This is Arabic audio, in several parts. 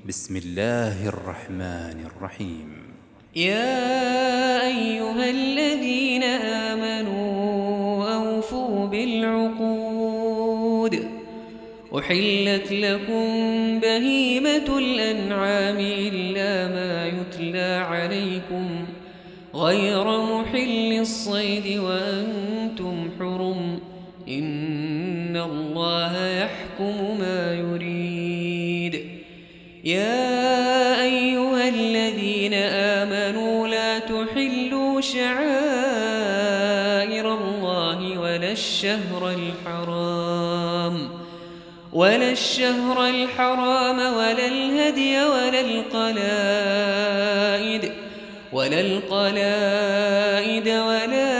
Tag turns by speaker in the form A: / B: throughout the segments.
A: بسم الله الرحمن الرحيم.
B: يا أيها الذين آمنوا أوفوا بالعقود. أحلت لكم بهيمة الأنعام إلا ما يتلى عليكم غير محل الصيد وأنتم حرم، إن الله يحكم ما يريد. يا أيها الذين آمنوا لا تحلوا شعائر الله ولا الشهر الحرام ولا الهدي ولا القلائد ولا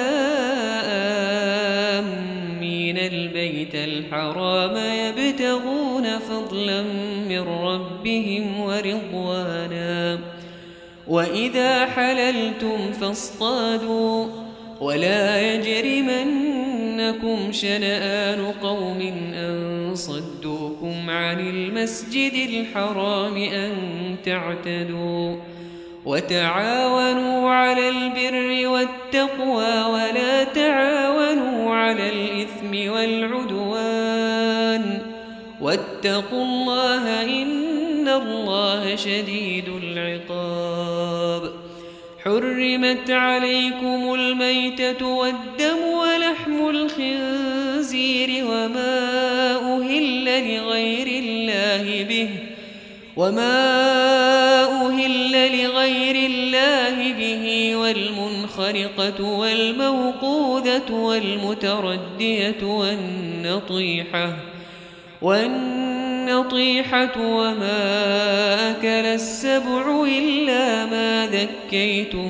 B: آمين البيت الحرام يبتغون فضلا من ربهم ورضوانا. وإذا حللتم فاصطادوا ولا يجرمنكم شنآن قوم أن صدوكم عن المسجد الحرام أن تعتدوا. وتعاونوا على البر والتقوى ولا تعاونوا على الإثم والعدوان، واتقوا الله إن الله شديد العقاب. حرمت عليكم الميتة والدم ولحم الخنزير وما أهل لغير الله به والمنخرقة والموقوذة والمتردية والنطيحة وما أكل السبع إلا ما ذكيتم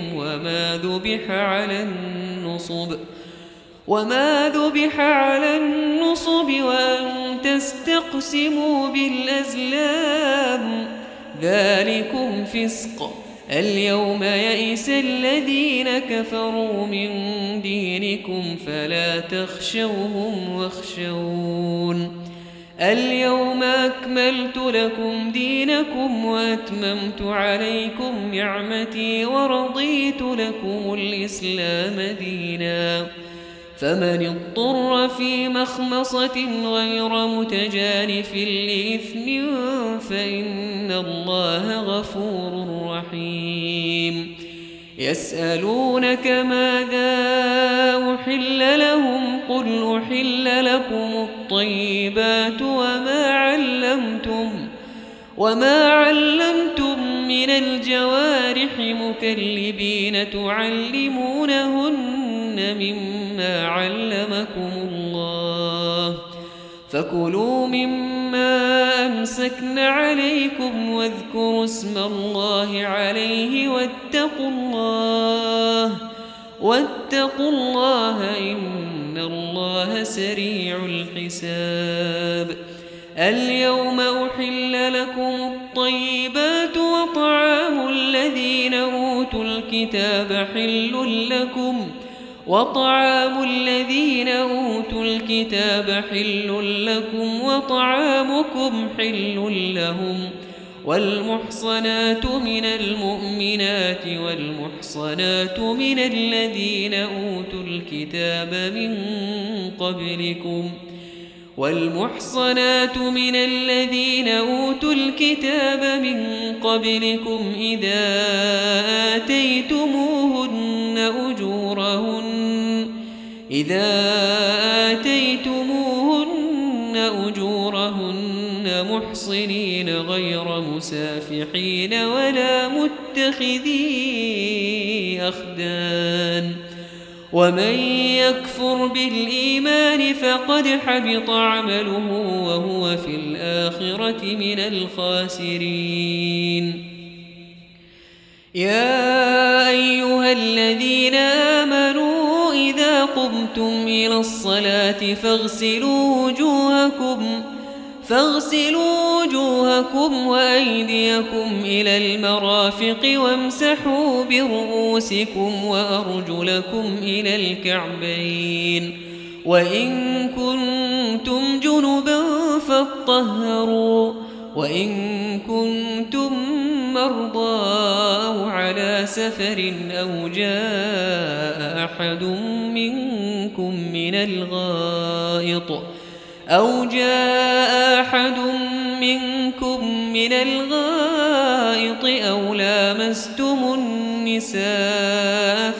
B: وما ذبح على النصب وأن تستقسموا بالأزلام، ذلكم فسق. اليوم يئس الذين كفروا من دينكم فلا تخشوهم واخشون. اليوم أكملت لكم دينكم وأتممت عليكم نعمتي ورضيت لكم الإسلام دينا. فمن اضطر في مخمصة غير متجانف لإثم فإن الله غفور رحيم. يسألونك ماذا أحل لهم قل أحل لكم الطيبات وما علمتم من الجوارح مكلبين تعلمونهن مما علمكم الله، فكلوا مما أمسكن عليكم واذكروا اسم الله عليه واتقوا الله إن الله سريع الحساب. اليوم أحل لكم الطيبات وطعام الذين أوتوا الكتاب حل لكم وطعامكم حل لهم، والمحصنات من المؤمنات والمحصنات من الذين أوتوا الكتاب من قبلكم إذا آتيتموهن أجورهن محصنين غير مسافحين ولا متخذي أخدان. ومن يكفر بالإيمان فقد حبط عمله وهو في الآخرة من الخاسرين. يا أيها الذين آمنوا إذا قمتم إلى الصلاة فاغسلوا وجوهكم وأيديكم إلى المرافق وامسحوا برؤوسكم وأرجلكم إلى الكعبين، وإن كنتم جنبا فاطهروا، وإن كنتم مرضى أو على سفر أو جاء أحد منكم من الغائط أو لامستم النساء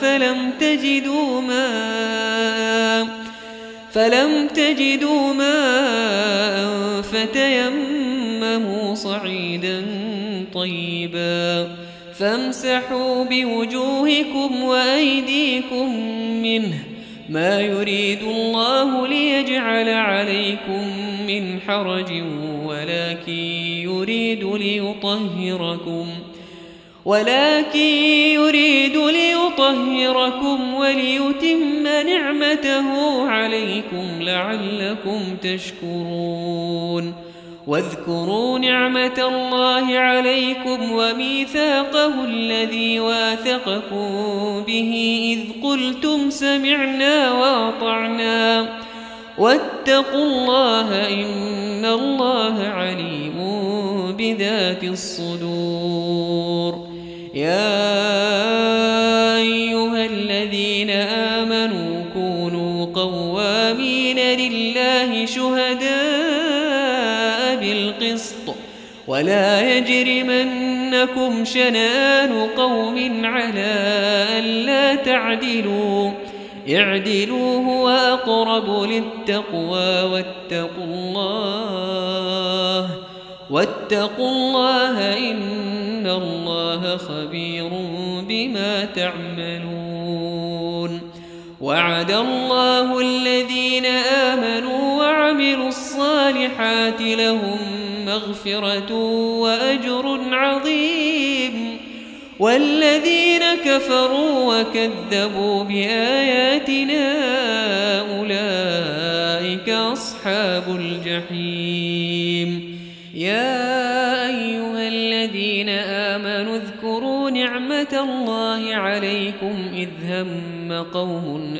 B: فلم تجدوا ماء فتيمموا صعيدا طيبا فامسحوا بوجوهكم وأيديكم منه ما يريد الله ليجعل عليكم من حرج ولكن يريد ليطهركم وليتم نعمته عليكم لعلكم تشكرون واذكروا نعمة الله عليكم وميثاقه الذي واثقكم به إذ قلتم سمعنا وأطعنا واتقوا الله إن الله عليم بذات الصدور يا أيها الذين آمنوا كونوا قوامين لله شهداء بالقسط ولا يجرمنكم شنآن قوم على ألا تعدلوا اعدلوا هو أقرب للتقوى واتقوا الله إن الله خبير بما تعملون وعد الله الذين آمنوا وعملوا الصالحات لهم مغفرة وأجر عظيم والذين كفروا وكذبوا بآياتنا أولئك أصحاب الجحيم يا أيها الذين آمنوا اذكروا نعمة الله عليكم إذ هم قوم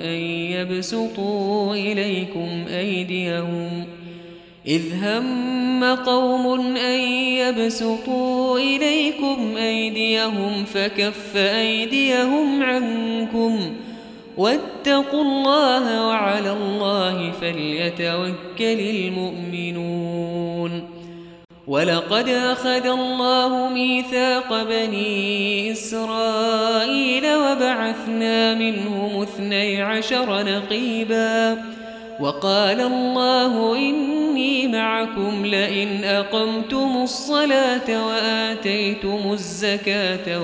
B: أن يبسطوا إليكم أيديهم فكف أيديهم عنكم واتقوا الله وعلى الله فليتوكل المؤمنون ولقد أخذ الله ميثاق بني إسرائيل وبعثنا منهم 12 نقيبا وقال الله إني معكم لئن أقمتم الصلاة وآتيتم الزكاة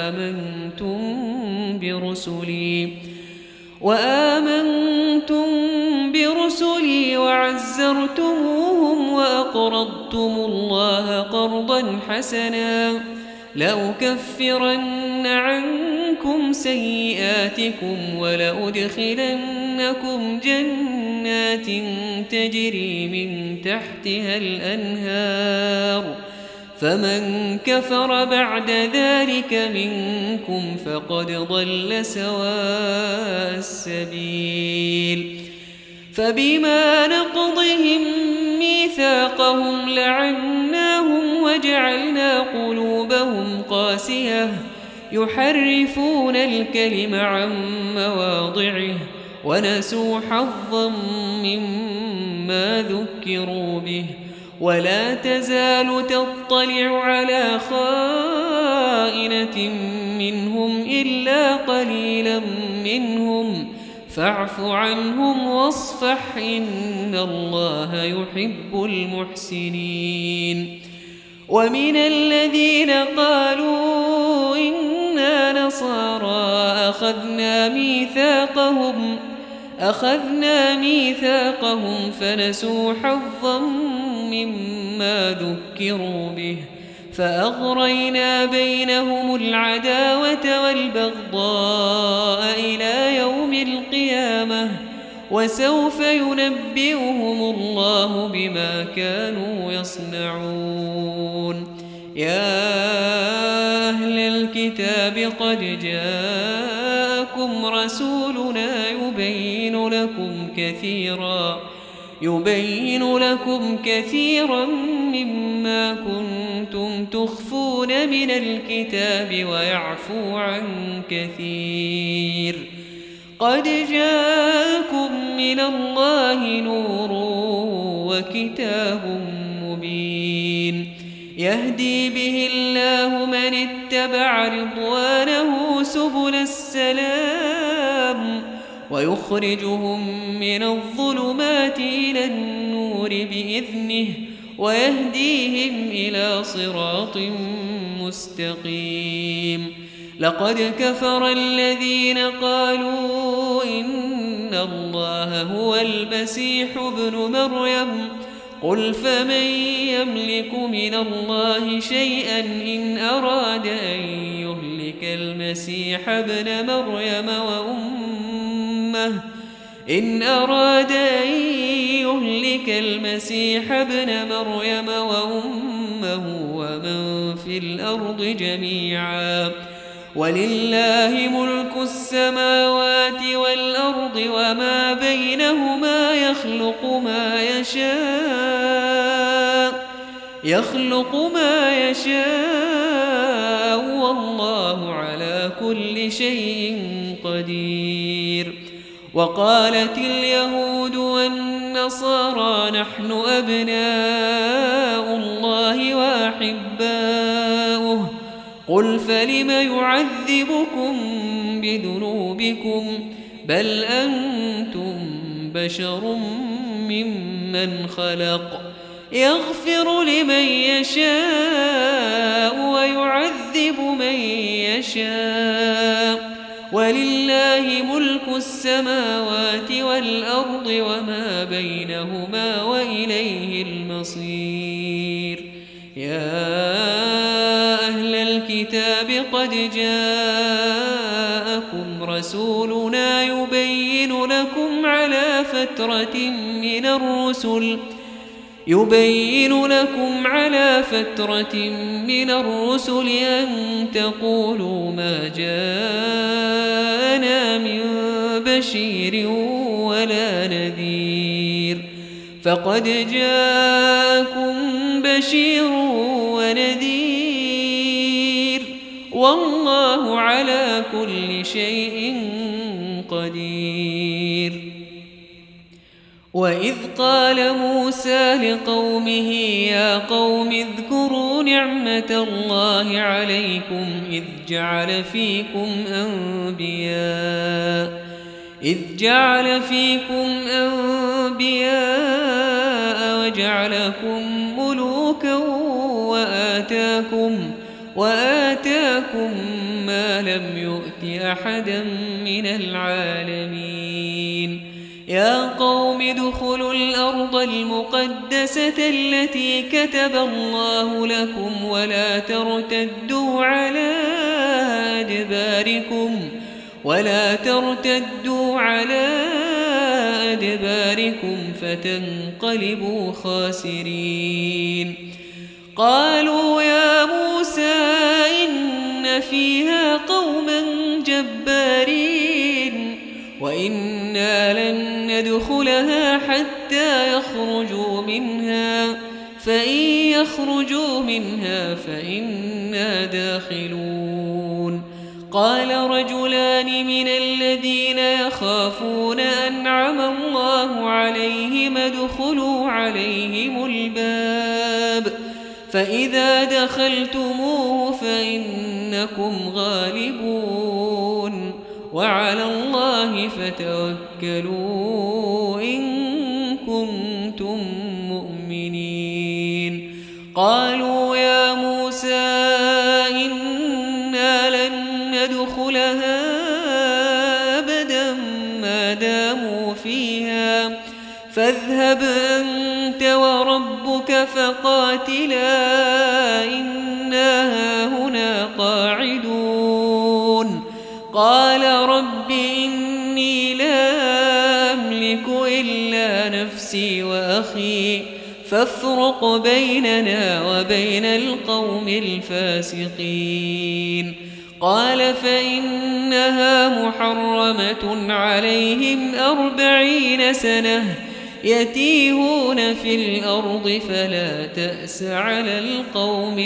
B: وآمنتم برسلي وعزرتموهم وأقرضتم الله قرضا حسنا لأكفرن عنكم سيئاتكم ولأدخلنكم جنات تجري من تحتها الأنهار فمن كفر بعد ذلك منكم فقد ضل سواء السبيل فبما نقضهم ميثاقهم لعناهم وجعلنا قلوبهم قاسية يحرفون الكلم عن مواضعه ونسوا حظا مما ذكروا به ولا تزال تطلع على خائنة منهم إلا قليلا منهم فاعف عنهم واصفح إن الله يحب المحسنين ومن الذين قالوا إنا نصارى أخذنا ميثاقهم فنسوا حظا مما ذكروا به فأغرينا بينهم العداوة والبغضاء إلى يوم القيامة وسوف ينبئهم الله بما كانوا يصنعون يا أهل الكتاب قد جاءكم رسولنا يبين لكم كثيرا مما كنتم تخفون من الكتاب ويعفو عن كثير. قد جاءكم من الله نور وكتاب مبين يهدي به الله من اتبع رضوانه سبل السلام ويخرجهم من الظلمات إلى النور بإذنه ويهديهم إلى صراط مستقيم. لقد كفر الذين قالوا إن الله هو المسيح ابن مريم قل فمن يملك من الله شيئا إن أراد أن يهلك المسيح ابن مريم وأمه ومن في الأرض جميعا ولله ملك السماوات والأرض وما بينهما يخلق ما يشاء والله على كل شيء قدير. وقالت اليهود والنصارى نحن أبناء الله وأحباؤه قل فلم يعذبكم بذنوبكم بل أنتم بشر ممن خلق يغفر لمن يشاء ويعذب من يشاء ولله ملك السماوات والأرض وما بينهما وإليه المصير. يا أهل الكتاب قد جاءكم رسولنا يبين لكم على فترة من الرسل أن تقولوا ما جاءنا من بشير ولا نذير فقد جاءكم بشير ونذير والله على كل شيء قدير. وإذ قال موسى لقومه يا قوم اذكروا نعمة الله عليكم إذ جعل فيكم أنبياء وجعلكم ملوكا وآتاكم ما لم يؤت أحدا من العالمين. يا قوم ادخلوا الأرض المقدسة التي كتب الله لكم ولا ترتدوا على أدباركم فتنقلبوا خاسرين. قالوا يا موسى إن فيها قوما جبارين وإنا لن ندخلها حتى يخرجوا منها فإن يخرجوا منها فإنا داخلون. قال رجلان من الذين يخافون أنعم الله عليهم ادخلوا عليهم الباب فإذا دخلتموه فإنكم غالبون وعلى الله فتوكلوا إن كنتم مؤمنين. قالوا يا موسى إنا لن ندخلها أبدا ما داموا فيها فاذهب أنت وربك فقاتلا إنا هاهنا قاعدون. قال رب إني لا أملك إلا نفسي وأخي فافرق بيننا وبين القوم الفاسقين. قال فإنها محرمة عليهم 40 سنة يتيهون في الأرض فلا تأس على القوم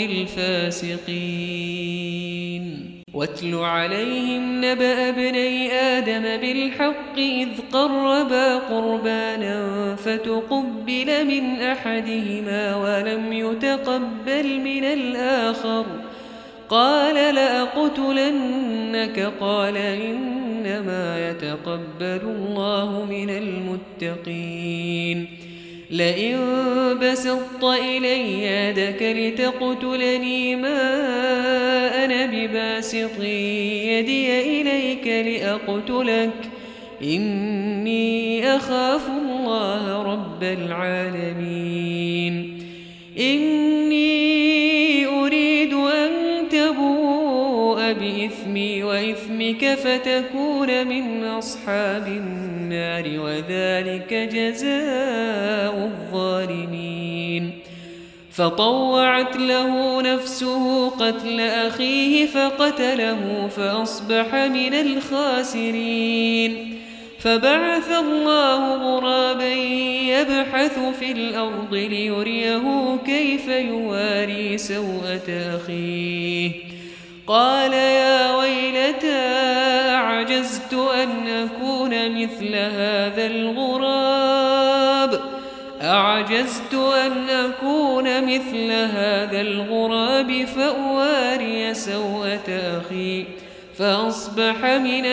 B: الفاسقين واتل عليهم نبأ ابني آدم بالحق إذ قربا قربانا فتقبل من أحدهما ولم يتقبل من الآخر قال لأقتلنك قال إنما يتقبل الله من المتقين لئن بسطت إلي يدك لتقتلني ما أنا بباسط يدي إليك لأقتلك إني أخاف الله رب العالمين إني أريد أن تبوء بإثمي وإثمك فتكون من أصحاب النار وذلك جزاء الظالمين فطوعت له نفسه قتل أخيه فقتله فأصبح من الخاسرين فبعث الله غرابا يبحث في الأرض ليريه كيف يواري سوءة أخيه قال يا ويلتى أعجزت أن أكون مثل هذا الغراب فأواري سوءة أخي فأصبح من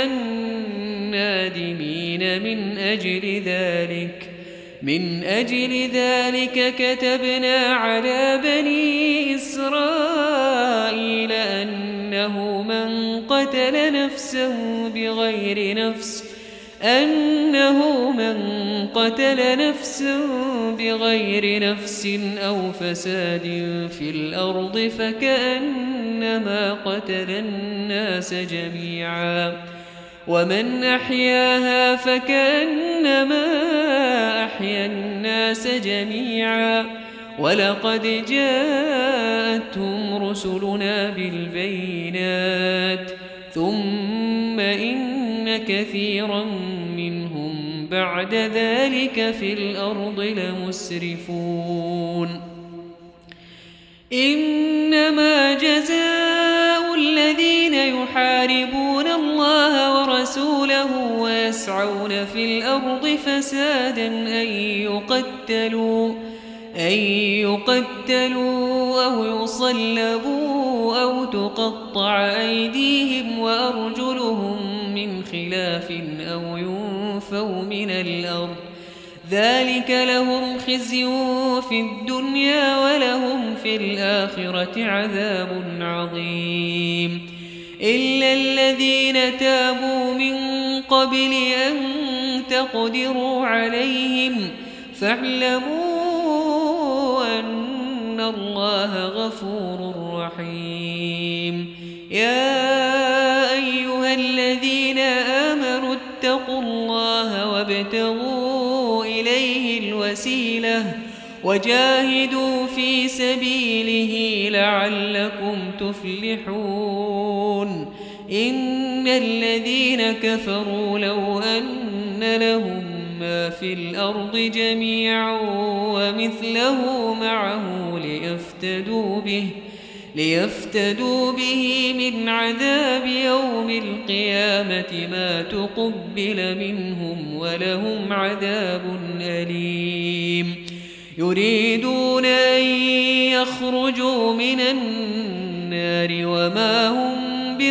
B: النادمين من أجل ذلك كتبنا على بني إسرائيل أنه من قتل نفسا بغير نفس أو فساد في الأرض فكأنما قتل الناس جميعا ومن أحياها فكأنما أحيا الناس جميعا ولقد جاءتهم رسلنا بالبينات ثم إن كثيرا منهم بعد ذلك في الأرض لمسرفون إنما جزاء الذين يحاربون الله ورسوله ويسعون في الأرض فسادا أن يقتلوا أو يصلبوا أو تقطع أيديهم وأرجلهم من خلاف أو ينفوا من الأرض ذلك لهم خزي في الدنيا ولهم في الآخرة عذاب عظيم إلا الذين تابوا من قبل أن تقدروا عليهم فاعلموا أن الله غفور رحيم يا أيها الذين آمنوا اتقوا الله وابتغوا إليه الوسيلة وجاهدوا في سبيله لعلكم تفلحون إن الذين كفروا لو أن لهم ما في الأرض جميعا ومثله معه ليفتدوا به من عذاب يوم القيامة ما تقبل منهم ولهم عذاب أليم يريدون أن يخرجوا من النار وما هم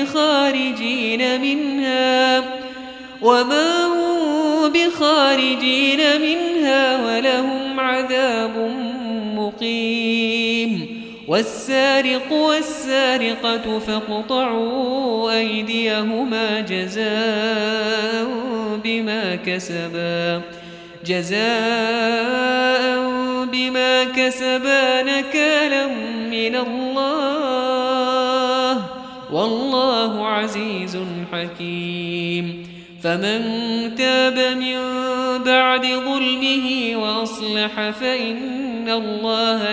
B: بخارجين منها ولهم عذاب مقيم والسارق والسارقة فاقطعوا أيديهما جزاء بما كسبا نكالا من الله والله عزيز حكيم فمن تاب من بعد ظلمه وأصلح فإن الله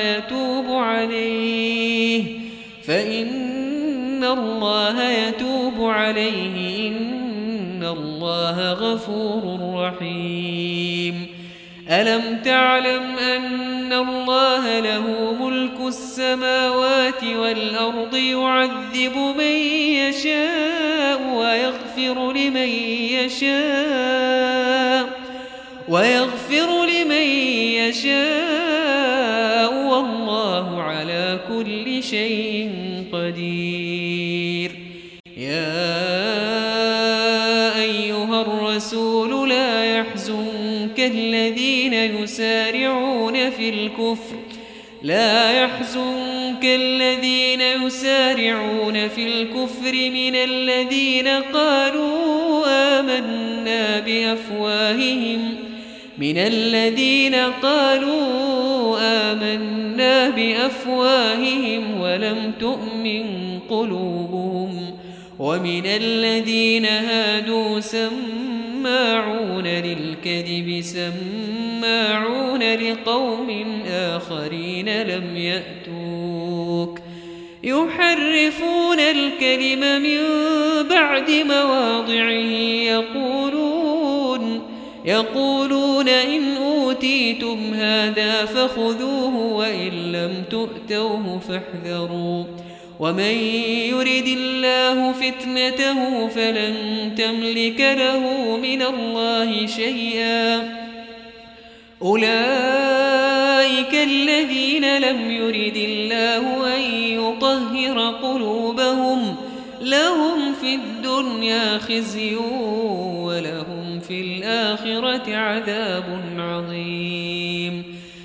B: يتوب عليه إن الله غفور رحيم ألم تعلم أن الله له ملك السماوات والأرض يعذب من يشاء ويغفر لمن يشاء والله على كل شيء قدير. يا أيها الرسول لا يحزنك الذين يسارعون في الكفر من الذين قالوا آمنا بأفواههم ولم تؤمن قلوبهم ومن الذين هادوا سماعون للكذب سماعون لقوم آخرين لم يأتوك يحرفون الكلم من بعد مواضعه يقولون إن أوتيتم هذا فخذوه وإن لم تؤتوه فاحذروا ومن يرد الله فتنته فلن تملك له من الله شيئا أولئك الذين لم يرد الله أن يطهر قلوبهم لهم في الدنيا خزي ولهم في الآخرة عذاب عظيم.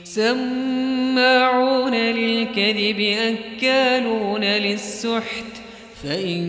B: سماعون للكذب أكالون للسحت فإن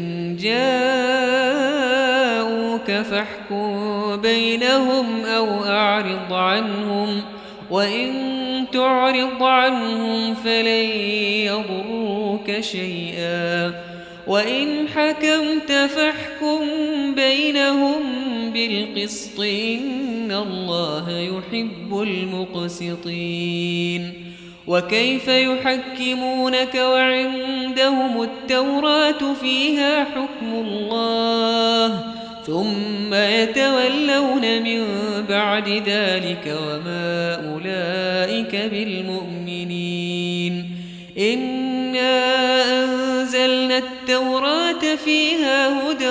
B: جاءوك فاحكم بينهم أو أعرض عنهم وإن تعرض عنهم فلن يضروك شيئا وإن حكمت فاحكم بينهم بالقسط إن الله يحب المقسطين. وكيف يحكمونك وعندهم التوراة فيها حكم الله ثم يتولون من بعد ذلك وما أولئك بالمؤمنين. إنا أنزلنا التوراة فيها هدى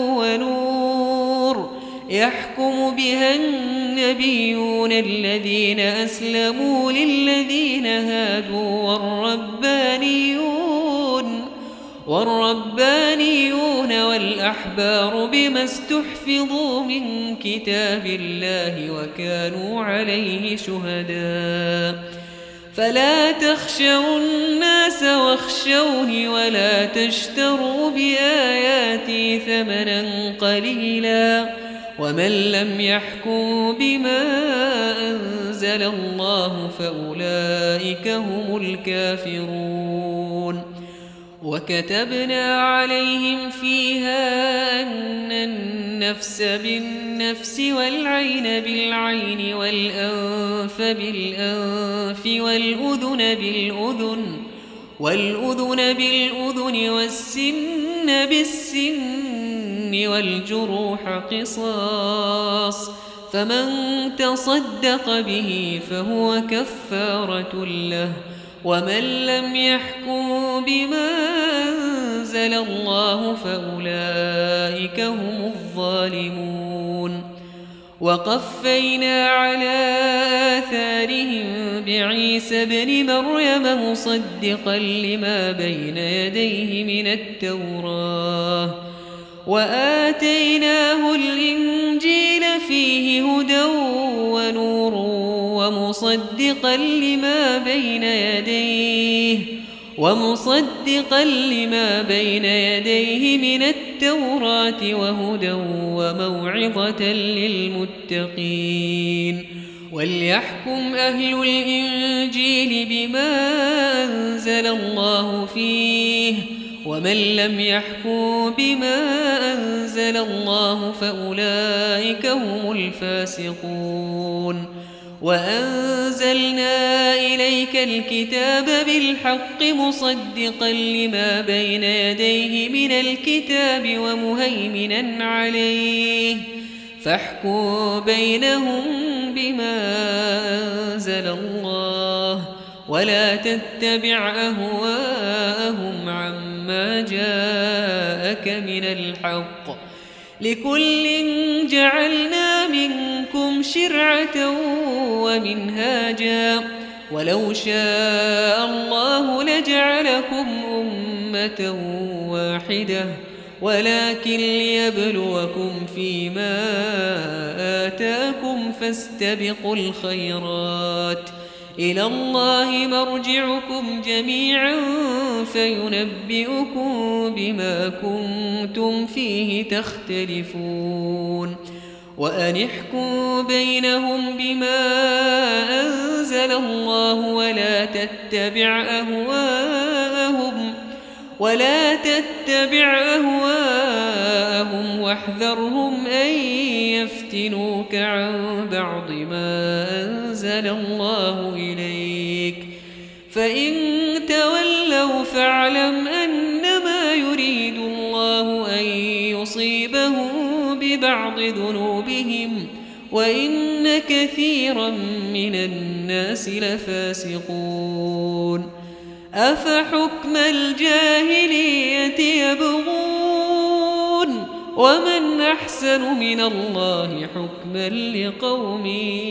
B: ونور يحكم بها النبيون الذين أسلموا للذين هادوا والربانيون والأحبار بما استحفظوا من كتاب الله وكانوا عليه شهداء. فلا تخشوا الناس واخشوني ولا تشتروا بآياتي ثمنا قليلا ومن لم يحكم بما أنزل الله فأولئك هم الكافرون. وكتبنا عليهم فيها أن النفس بالنفس والعين بالعين والأنف بالأنف والأذن بالأذن والسن بالسن والجروح قصاص فمن تصدق به فهو كفارة له ومن لم يحكم بما أنزل الله فأولئك هم الظالمون. وقفينا على آثارهم بعيسى ابن مريم مصدقا لما بين يديه من التوراة وآتيناه الإنجيل فيه هدى ونور ومصدقا لما بين يديه من التوراة وهدى وموعظة للمتقين. وليحكم أهل الإنجيل بما أنزل الله فيه ومن لم يحكم بما أنزل الله فأولئك هم الفاسقون. وأنزلنا إليك الكتاب بالحق مصدقا لما بين يديه من الكتاب ومهيمنا عليه فاحكم بينهم بما أنزل الله ولا تتبع أهواءهم عما جاءك من الحق لكل جعلنا منكم شرعة ومنهاجا ولو شاء الله لجعلكم أمة واحدة ولكن ليبلوكم فيما آتاكم فاستبقوا الخيرات إلى الله مرجعكم جميعا فينبئكم بما كنتم فيه تختلفون وأن احكم بينهم بما أنزل الله ولا تتبع أهواءهم واحذرهم أن يفتنوك عن بعض ما أنزل الله إليك فإن تولوا فاعلم أنما يريد الله أن يصيبهم ببعض ذنوبهم وإن كثيرا من الناس لفاسقون أفحكم الجاهلية يبغون ومن أحسن من الله حكما لقوم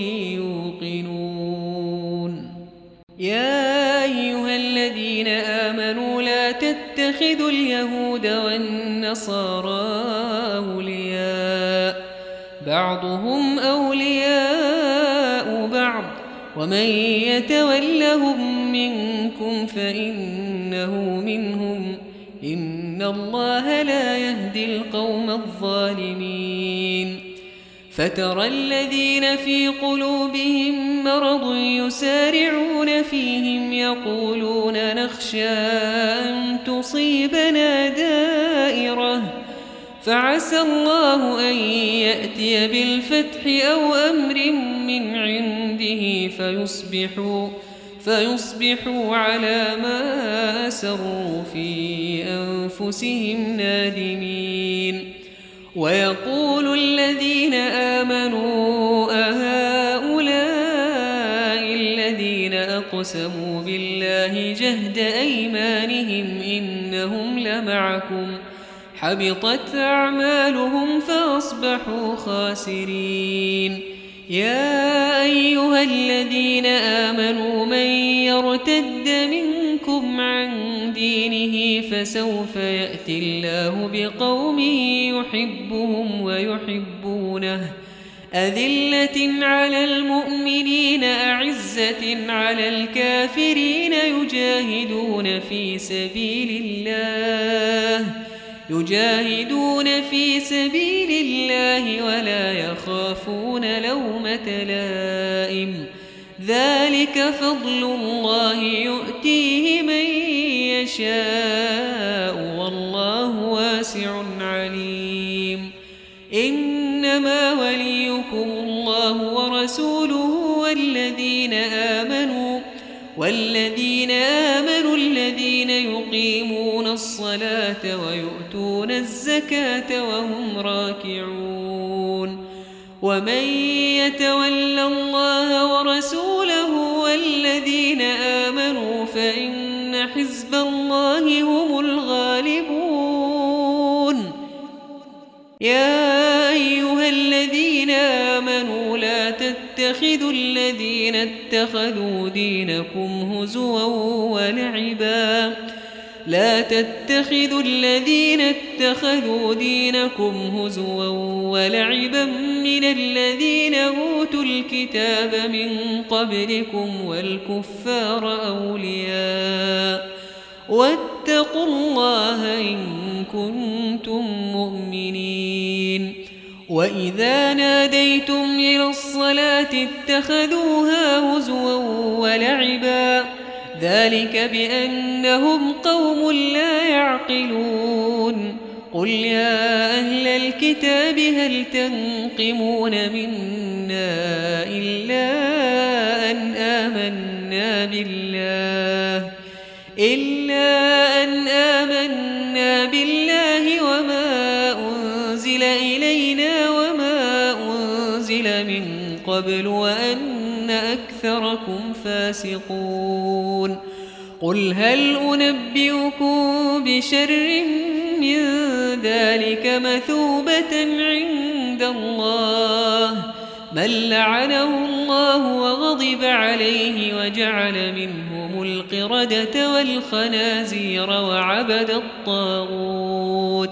B: يوقنون يا أيها الذين آمنوا لا تتخذوا اليهود والنصارى أولياء بعضهم أولياء بعض ومن يتولهم منكم فإنه منهم إن الله لا يهدي القوم الظالمين فترى الذين في قلوبهم مرض يسارعون فيهم يقولون نخشى أن تصيبنا دائرة فعسى الله أن يأتي بالفتح أو أمر من عنده فيصبحوا على ما أسروا في أنفسهم نادمين ويقول الذين آمنوا أهؤلاء الذين أقسموا بالله جهد أيمانهم إنهم لمعكم حبطت أعمالهم فأصبحوا خاسرين يا أيها الذين آمنوا من يرتد منكم عن دينه فسوف يأتي الله بقوم يحبهم ويحبونه أذلة على المؤمنين أعزة على الكافرين يجاهدون في سبيل الله ولا يخافون لومة لائم ذلك فضل الله يؤتيه من يشاء والله واسع عليم إنما وليكم الله ورسوله والذين آمنوا الذين يقيمون الصلاة ويؤتون الزكاة وهم راكعون ومن يتول الله ورسوله والذين آمنوا فإن حزب الله هم الغالبون يا أيها الذين آمنوا لا تتخذوا الذين اتخذوا دينكم هزوا ولعبا من الذين أوتوا الكتاب من قبلكم والكفار أولياء واتقوا الله إن كنتم مؤمنين وإذا ناديتم إلى الصلاة اتخذوها هزوا ولعبا ذلك بأنهم قوم لا يعقلون قل يا أهل الكتاب هل تنقمون منا إلا أن آمنا بالله وما أنزل إلينا وما أنزل من قبل وأن أكثركم فاسقون قل هل أنبئكم بشر من ذلك مثوبة عند الله من لعنه الله وغضب عليه وجعل منهم القردة والخنازير وعبد الطاغوت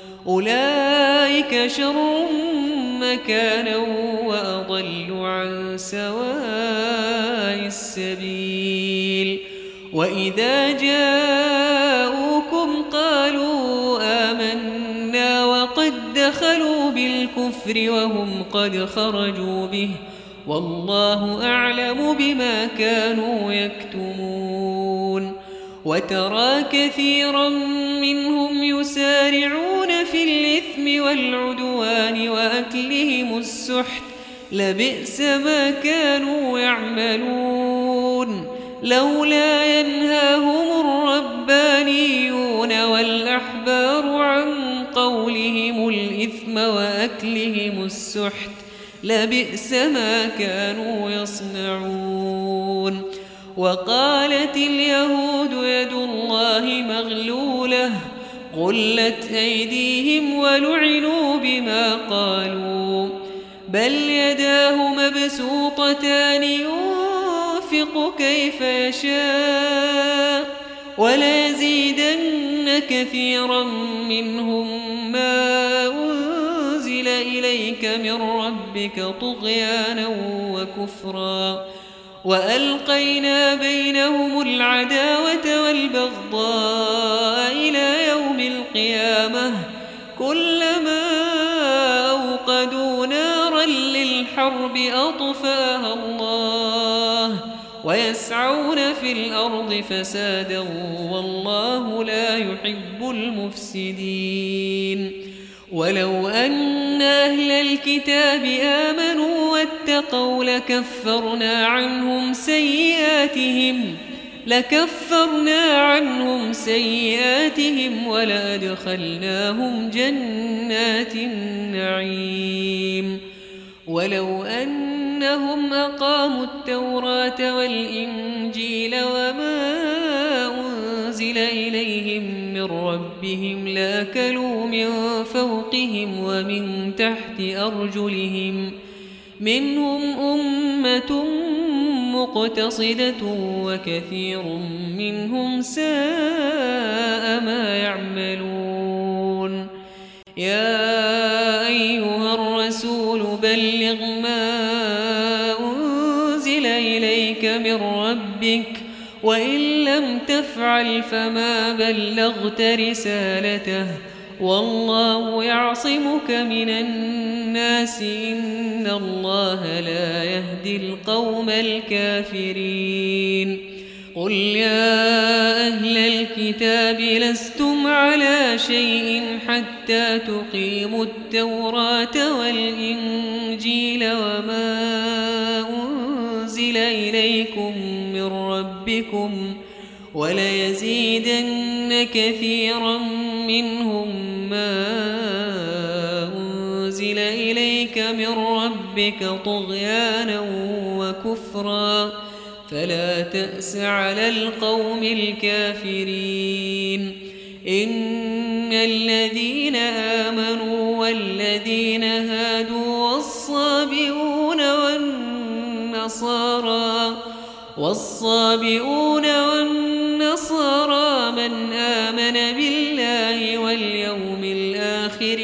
B: أولئك شر مكانا وأضل عن سواء السبيل وإذا جاءوكم قالوا آمنا وقد دخلوا بالكفر وهم قد خرجوا به والله أعلم بما كانوا يكتمون وترى كثيرا منهم يسارعون في الإثم والعدوان وأكلهم السحت لبئس ما كانوا يعملون لولا ينهاهم الربانيون والأحبار عن قولهم الإثم وأكلهم السحت لبئس ما كانوا يصنعون وقالت اليهود يد الله مغلولة غلت أيديهم ولعنوا بما قالوا بل يداه مبسوطتان ينفق كيف يشاء وليزيدن كثيرا منهم ما أنزل إليك من ربك طغيانا وكفرا وألقينا بينهم العداوة والبغضاء إلى يوم القيامة كلما أوقدوا نارا للحرب أطفاها الله ويسعون في الأرض فسادا والله لا يحب المفسدين ولو أن أهل الكتاب آمنوا واتقوا لكفرنا عنهم سيئاتهم ولأدخلناهم جنات النعيم ولو أنهم أقاموا التوراة والإنجيل وما أنزل إليهم من ربهم لأكلوا من فوقهم ومن تحت أرجلهم منهم أمة مقتصدة وكثير منهم ساء ما يعملون يا أيها الرسول بلغ ما أنزل إليك من ربك وإن لم تفعل فما بلغت رسالته والله يعصمك من الناس إن الله لا يهدي القوم الكافرين قل يا أهل الكتاب لستم على شيء حتى تقيموا التوراة والإنجيل وما أنزل إليكم من ربكم وليزيدن كثيرا منهم ما أنزل إليك من ربك طغيانا وكفرا فلا تأس على القوم الكافرين إن الذين آمنوا والذين هادوا والصابئون والنصارى من آمن بالله واليوم الآخر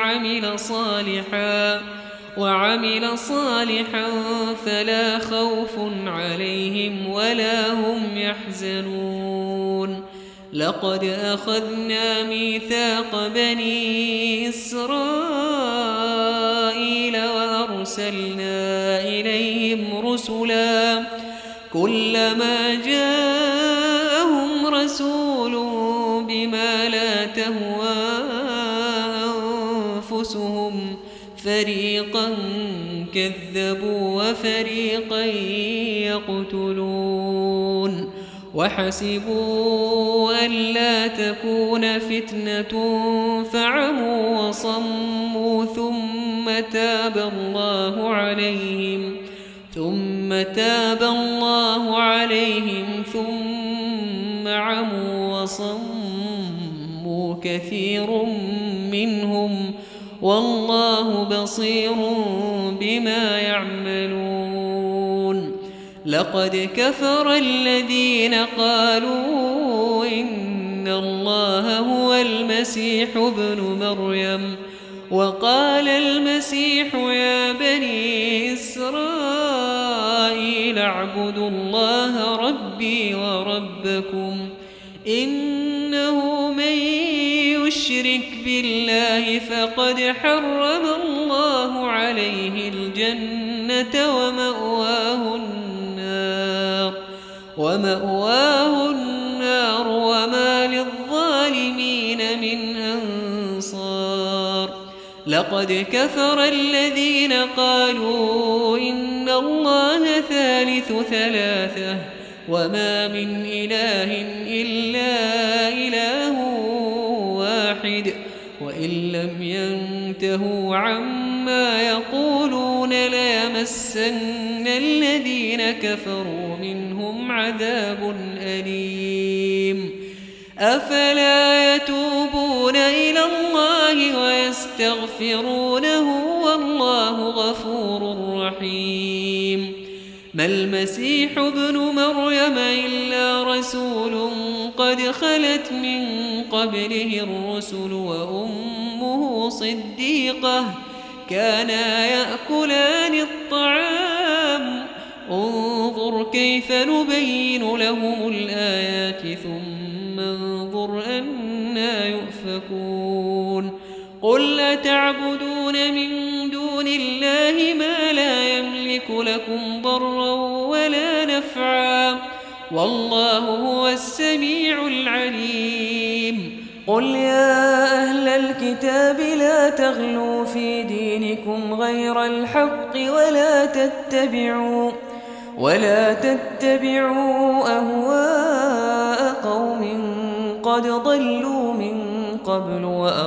B: وعمل صالحا فلا خوف عليهم ولا هم يحزنون لقد أخذنا ميثاق بني إسرائيل وأرسلنا إليهم رسلا كلما جاءهم رسول بما لا تهوى أنفسهم فريقا كذبوا وفريقا يقتلون وحسبوا ألا تكون فتنة فعموا وصموا ثم تاب الله عليهم ثم تاب الله عليهم ثم عموا وصموا كثير منهم والله بصير بما يعملون لقد كفر الذين قالوا إن الله هو المسيح ابن مريم وقال المسيح يا بني إسرائيل اعبدوا الله ربي وربكم إنه من يشرك بالله فقد حرم الله عليه الجنة ومأواه النار وما للظالمين من أنصار لقد كفر الذين قالوا إن الله ثالث ثلاثة وما من إله إلا إله واحد وإن لم ينتهوا عما يقولون ليمسن الذين كفروا منهم عذاب أليم أفلا يتوبون إلى الله ويستغفرونه والله غفور رحيم ما المسيح ابن مريم إلا رسول قد خلت من قبله الرسل وأمه صديقة كانا يأكلان الطعام انظر كيف نبين لهم الآيات ثم انظر أنا يؤفكون قل أتعبدون من دون الله ما لا يملك لكم ضرا ولا نفعا والله هو السميع العليم
C: قل يا أهل الكتاب لا تغلوا في دينكم غير الحق ولا تتبعوا أهواء قوم قد ضلوا من قبل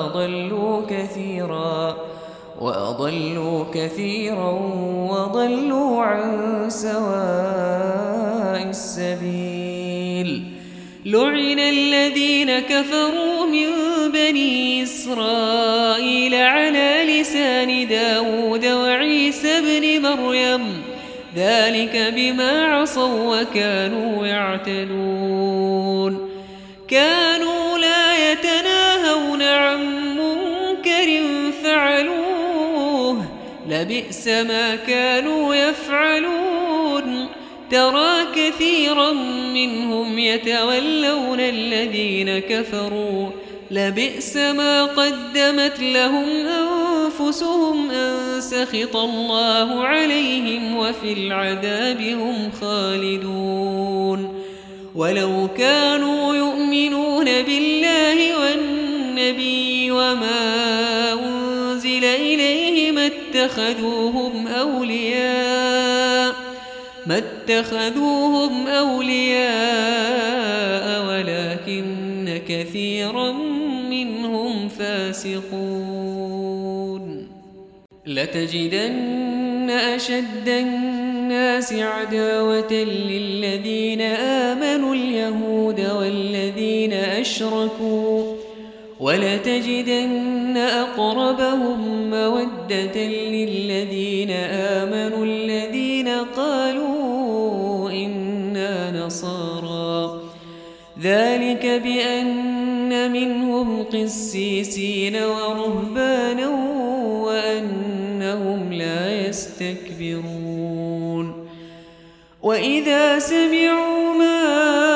C: وأضلوا كثيرا وضلوا عن سواء السبيل لعن الذين كفروا من بني إسرائيل على لسان داود وعيسى بن مريم ذلك بما عصوا وكانوا يعتدون كانوا لا يتناهون عن منكر فعلوه لبئس ما كانوا يفعلون ترى كثيرا منهم يتولون الذين كفروا لبئس ما قدمت لهم أنفسهم أن سخط الله عليهم وفي العذاب هم خالدون ولو كانوا يؤمنون بالله والنبي وما أنزل إليه ما اتخذوهم أولياء ولكن كثيرا منهم فاسقون لتجدن أشد الناس عداوة للذين آمنوا اليهود والذين أشركوا ولتجدن أقربهم مودة للذين آمنوا الذين قالوا إنا نصارى ذلك بأن منهم قسيسين ورهبانا وأنهم لا يستكبرون وإذا سمعوا ما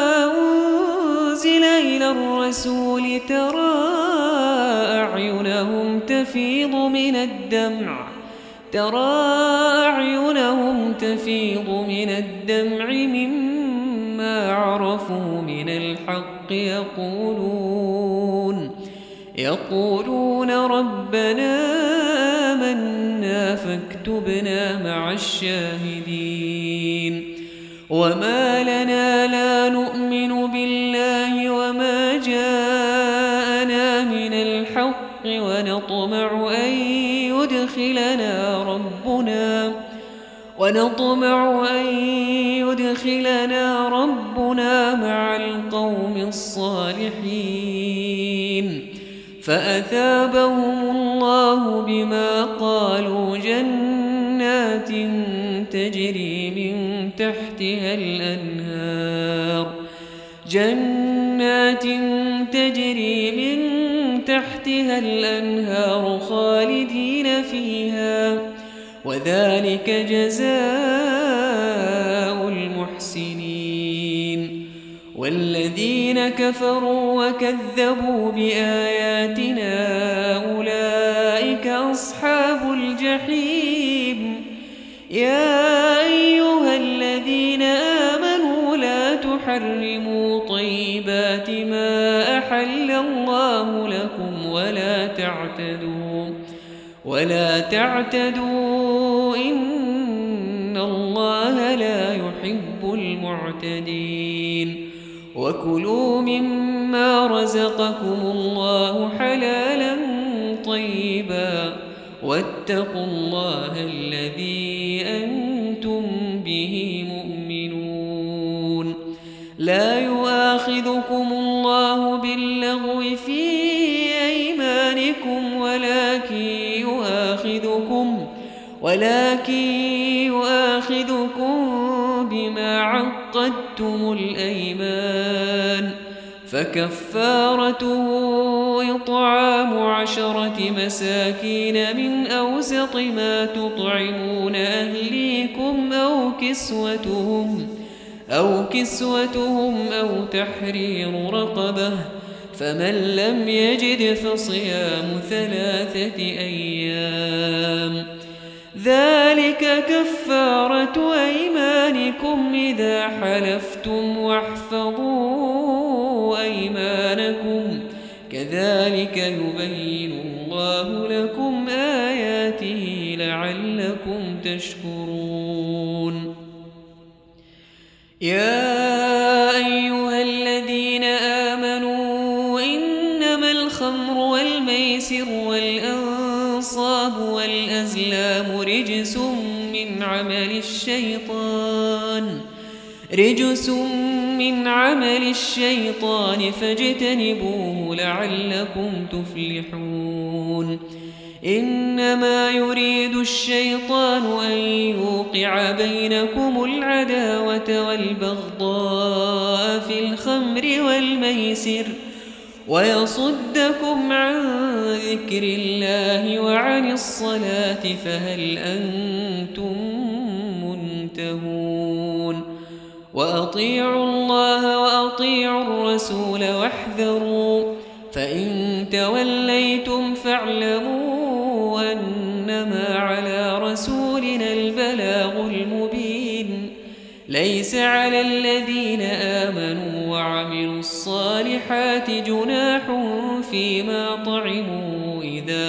C: أنزل إلى الرسول ترى أعينهم تفيض من الدمع مما عرفوا من الحق يقولون ربنا آمنا فاكتبنا مع الشاهدين وما لنا لا نؤمن بالله وما جاءنا من الحق ونطمع أن ونطمع أن يدخلنا ربنا مع القوم الصالحين فأثابهم الله بما قالوا جنات تجري من تحتها الأنهار خالدين فيها وذلك جزاء المحسنين والذين كفروا وكذبوا بآياتنا أولئك أصحاب الجحيم يا أيها الذين آمنوا لا تحرموا طيبات ما أحل الله لكم ولا تعتدوا إن الله لا يحب المعتدين وكلوا مما رزقكم الله حلالا طيبا واتقوا الله الذي أنتم به مؤمنون لا يؤاخذكم الله باللغو في أيمانكم ولكن يؤاخذكم بما عقدتم الأيمان فكفارته إطعام 10 مساكين من أوسط ما تطعمون أهليكم أو كسوتهم أو تحرير رقبة فمن لم يجد فصيام 3 أيام ذلك كفارة أيمانكم إذا حلفتم واحفظوا أيمانكم كذلك يبين الله لكم آياته لعلكم تشكرون يا أيها الذين آمنوا إنما الخمر والميسر والأنصاب والأزلام رجس من عمل الشيطان فاجتنبوه لعلكم تفلحون إنما يريد الشيطان أن يوقع بينكم العداوة والبغضاء في الخمر والميسر ويصدكم عن ذكر الله وعن الصلاة فهل أنتم منتهون وأطيعوا الله وأطيعوا الرسول واحذروا فإن توليتم فاعلموا أنما على رسولنا البلاغ المبين ليس على الذين آمنوا وعملوا الصالحات جناح فيما طعموا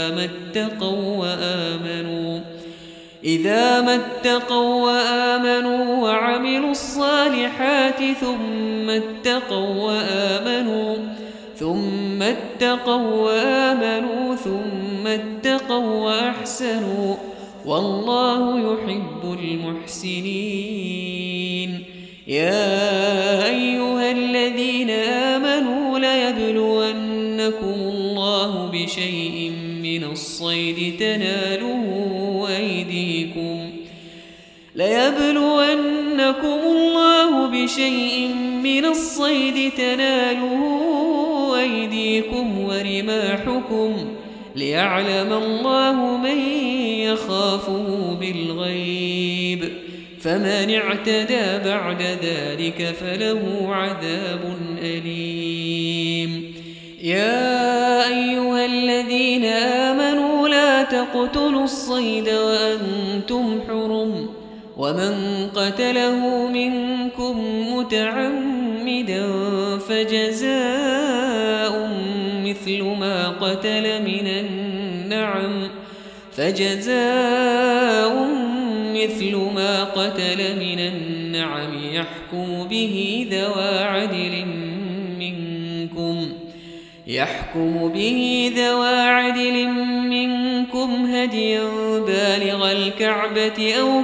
C: إذا ما اتقوا وآمنوا وعملوا الصالحات ثم اتقوا وآمنوا ثم اتقوا وأحسنوا والله يحب المحسنين يا أيها الذين آمنوا ليبلونكم الله بشيء من الصيد تناله أيديكم ورماحكم ليعلم الله من يخافه بالغيب فمن اعتدى بعد ذلك فله عذاب أليم يا أيها الذين آمنوا لا تقتلوا الصيد وأنتم حرم ومن قتله منكم متعمدا فجزاء مثل ما قتل من النعم يحكم به ذوى عدل منكم هديا بالغ
B: غير الكعبة أو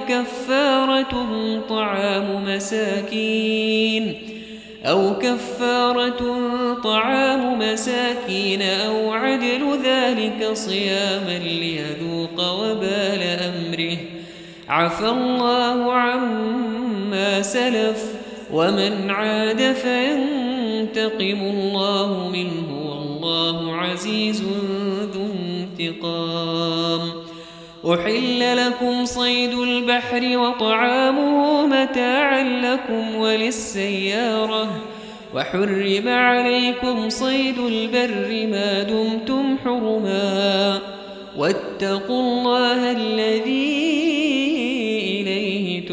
B: كفارة طعام مساكين أو عدل ذلك صياما ليذوق وبال أمره. عفى الله عما سلف ومن عاد فينتقم الله منه والله عزيز ذو انتقام. أحل لكم صيد البحر وطعامه متاعا لكم وللسيارة وحرم عليكم صيد البر ما دمتم حرما واتقوا الله الذي إليه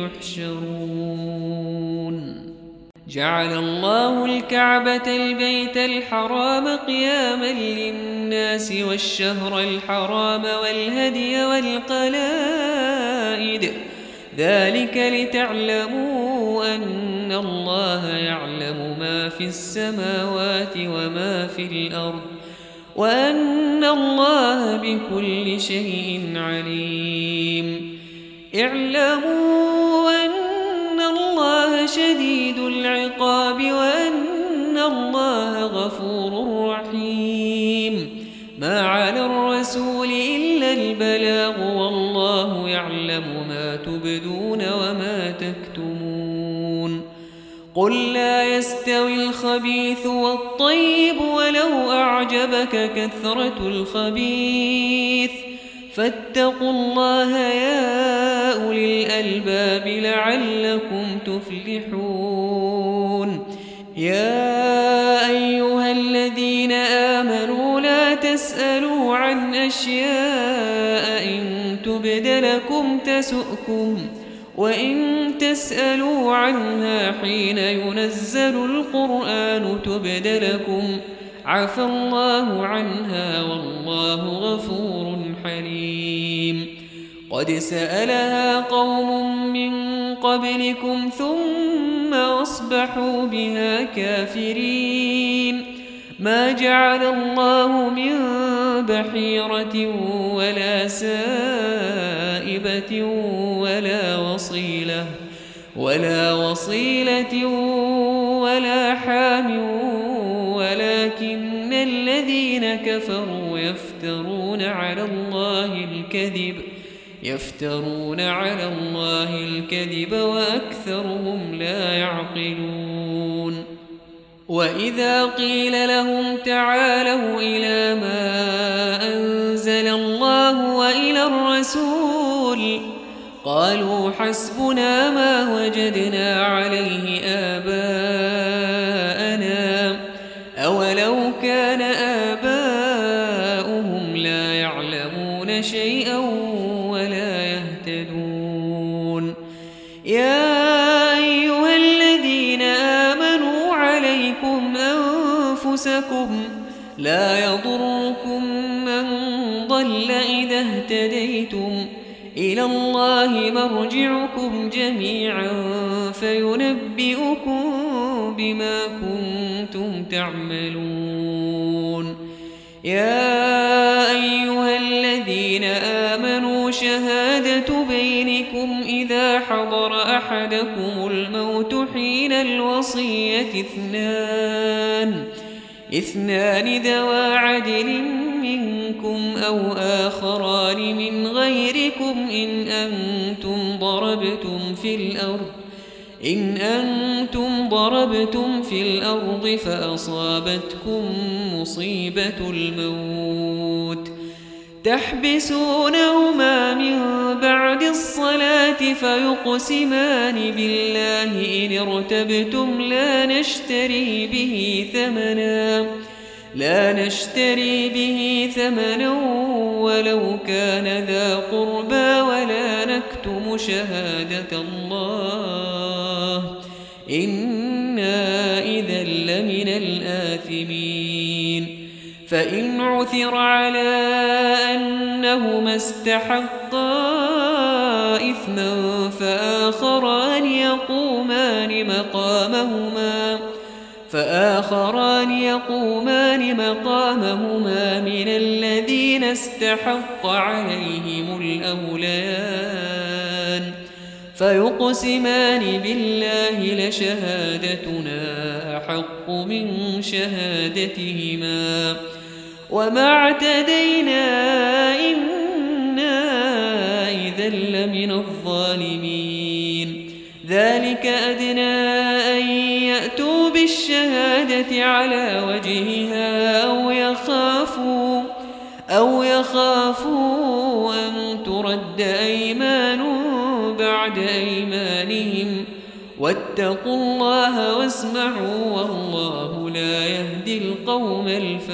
B: تحشرون. جعل الله الكعبة البيت الحرام قياما للناس والشهر الحرام والهدي والقلائد ذلك لتعلموا أن الله يعلم ما في السماوات وما في الأرض وأن الله بكل شيء عليم. اعلموا أن الله شديد العقاب وأن الله غفور رحيم. ما على الرسول إلا البلاغ والله يعلم ما تبدون وما تكتمون. قل لا يستوي الخبيث والطيب ولو أعجبك كثرة الخبيث فاتقوا الله يا أولي الألباب لعلكم تفلحون. يا أيها الذين آمنوا لا تسألوا عن أشياء إن تبد لكم تسؤكم وإن تسألوا عنها حين ينزل القرآن تبد لكم عفى الله عنها والله غفور حليم. قد سألها قوم من قبلكم ثم أصبحوا بها كافرين. ما جعل الله من بحيرة ولا سائبة ولا وصيلة ولا حام ولكن الذين كفروا يفترون على الله الكذب وأكثرهم لا يعقلون. وإذا قيل لهم تعالوا إلى ما أنزل الله وإلى الرسول قالوا حسبنا ما وجدنا عليه آباءنا أولو كان آباؤهم لا يعلمون شيئا ولا يهتدون. يا أيها الذين آمنوا عليكم أنفسكم لا يضركم من ضل إذا اهتديتم إلى الله مرجعكم جميعا فينبئكم بما كنتم تعملون. يا أيها الذين آمنوا شهادة بينكم إذا حضر أحدكم الموت حين الوصية اثنان ذوى عدل منكم أو آخران من غيركم إن أنتم ضربتم في الأرض فأصابتكم مصيبة الموت تحبسونهما من بعد الصلاة فيقسمان بالله إن ارتبتم لا نشتري به ثمنا ولو كان ذا قربى ولا نكتم شهادة الله إنا إذا لمن الآثمين. فإن عثر على أنهما استحقا إثما فآخران يقومان مقامهما فآخران يقومان مقامهما من الذين استحق عليهم الأوليان فيقسمان بالله لشهادتنا أحق من شهادتهما وما اعتدينا إنا إذا لمن الظالمين ذلك أدنى أن يأتوا بالشهادة على وجهها أو يخافوا أن ترد أيمان بعد أيمانهم واتقوا الله واسمعوا والله لا يهدي القوم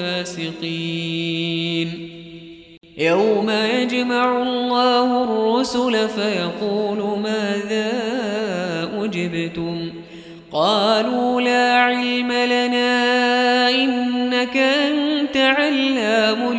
B: الفاسقين يوم يجمع الله الرسل فيقول ماذا أجبتم قالوا لا علم لنا إنك أنت علام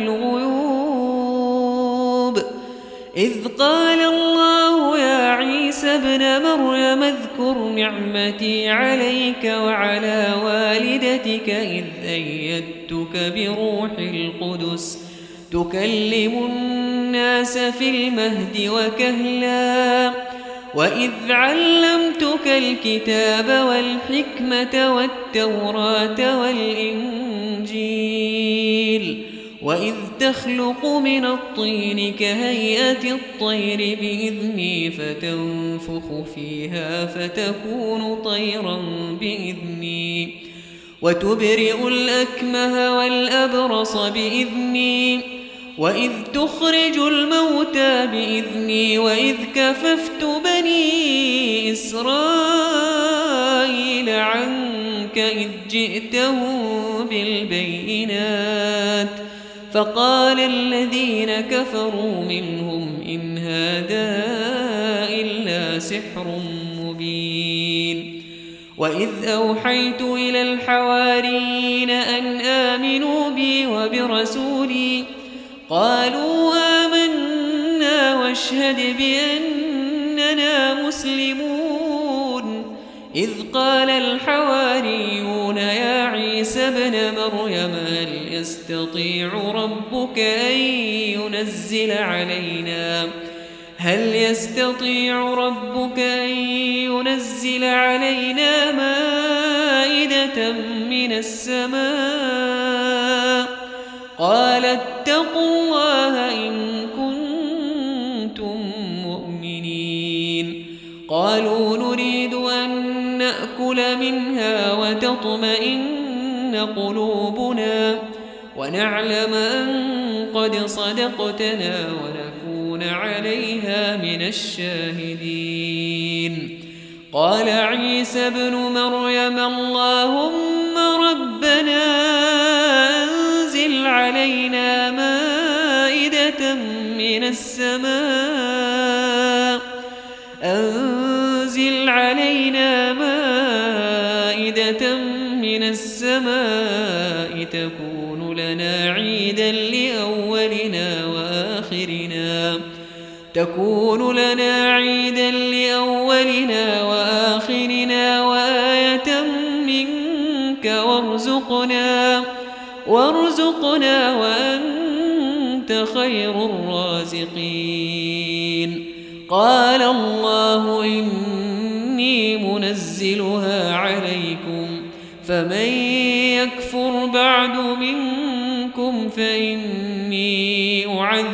B: الغيوب إذ قال الله يا عيسى ابن مريم اذكر نعمتي عليك وعلى والدتك إذ أيدتك بروح القدس تكلم الناس في المهد وكهلا وإذ علمتك الكتاب والحكمة والتوراة والإنجيل وإذ تخلق من الطين كهيئة الطير بإذني فتنفخ فيها فتكون طيرا بإذني وتبرئ الأكمه والأبرص بإذني وإذ تخرج الموتى بإذني وإذ كففت بني إسرائيل عنك إذ جئتهم بالبينات فقال الذين كفروا منهم إن هذا إلا سحر مبين وإذ أوحيت إلى الحواريين أن آمنوا بي وبرسولي قالوا آمنا واشهد بأننا مسلمون إذ قال الحواريون يا عيسى ابن مريم هل يستطيع ربك أن ينزل علينا مائدة من السماء قال اتقوا الله إن كنتم مؤمنين قالوا نريد أن نأكل منها وتطمئن قلوبنا ونعلم أن قد صدقتنا ونكون عليها من الشاهدين قال عيسى ابن مريم اللهم ربنا أنزل علينا مائدة من السماء تكون لنا عيدا لأولنا وآخرنا وآية منك وارزقنا وأنت خير الرازقين قال الله إني منزلها عليكم فمن يكفر بعد منكم فإني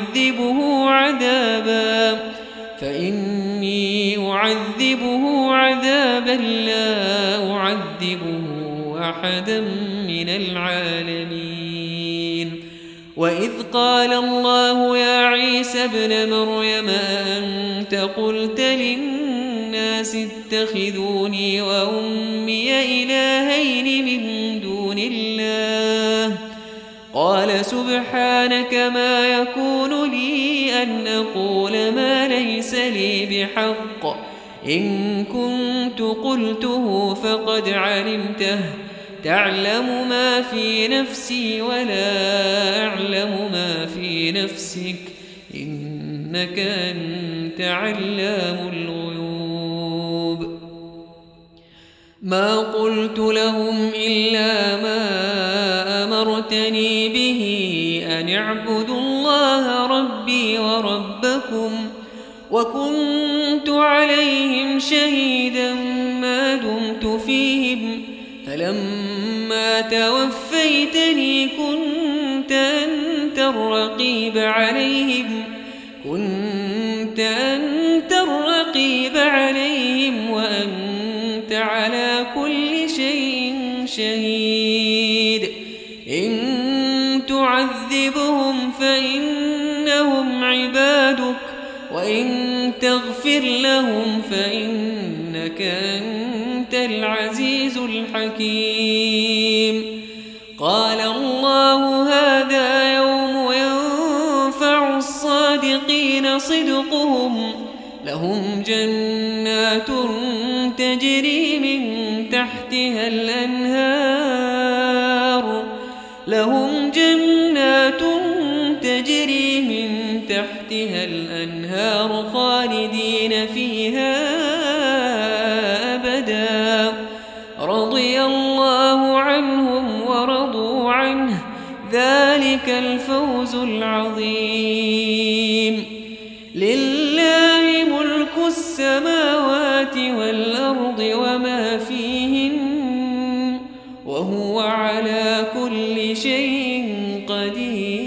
B: أعذبه عذابا لا أعذبه أحدا من العالمين وإذ قال الله يا عيسى ابن مريم أنت قلت للناس اتخذوني وأمي إلهين من دون الله قال سبحانك ما يكون لي أن أقول ما ليس لي بحق إن كنت قلته فقد علمته تعلم ما في نفسي ولا أعلم ما في نفسك إنك أنت علام الغيوب ما قلت لهم إلا ما أمرتني به أن اعبدوا الله ربي وربكم وكنت عليهم شهيدا ما دمت فيهم فلما توفيتني كنت أنت الرقيب عليهم وأنت على كل شيء شهيد إن تعذبهم فإنهم عبادك وإن تغفر لهم فإنك أنت العزيز الحكيم قال الله هذا يوم ينفع الصادقين صدقهم لهم جنات تجري من تحتها الأنهار خالدين فيها أبدا رضي الله عنهم ورضوا عنه ذلك الفوز العظيم لله ملك السماوات والأرض وما فيهن وهو على كل شيء قدير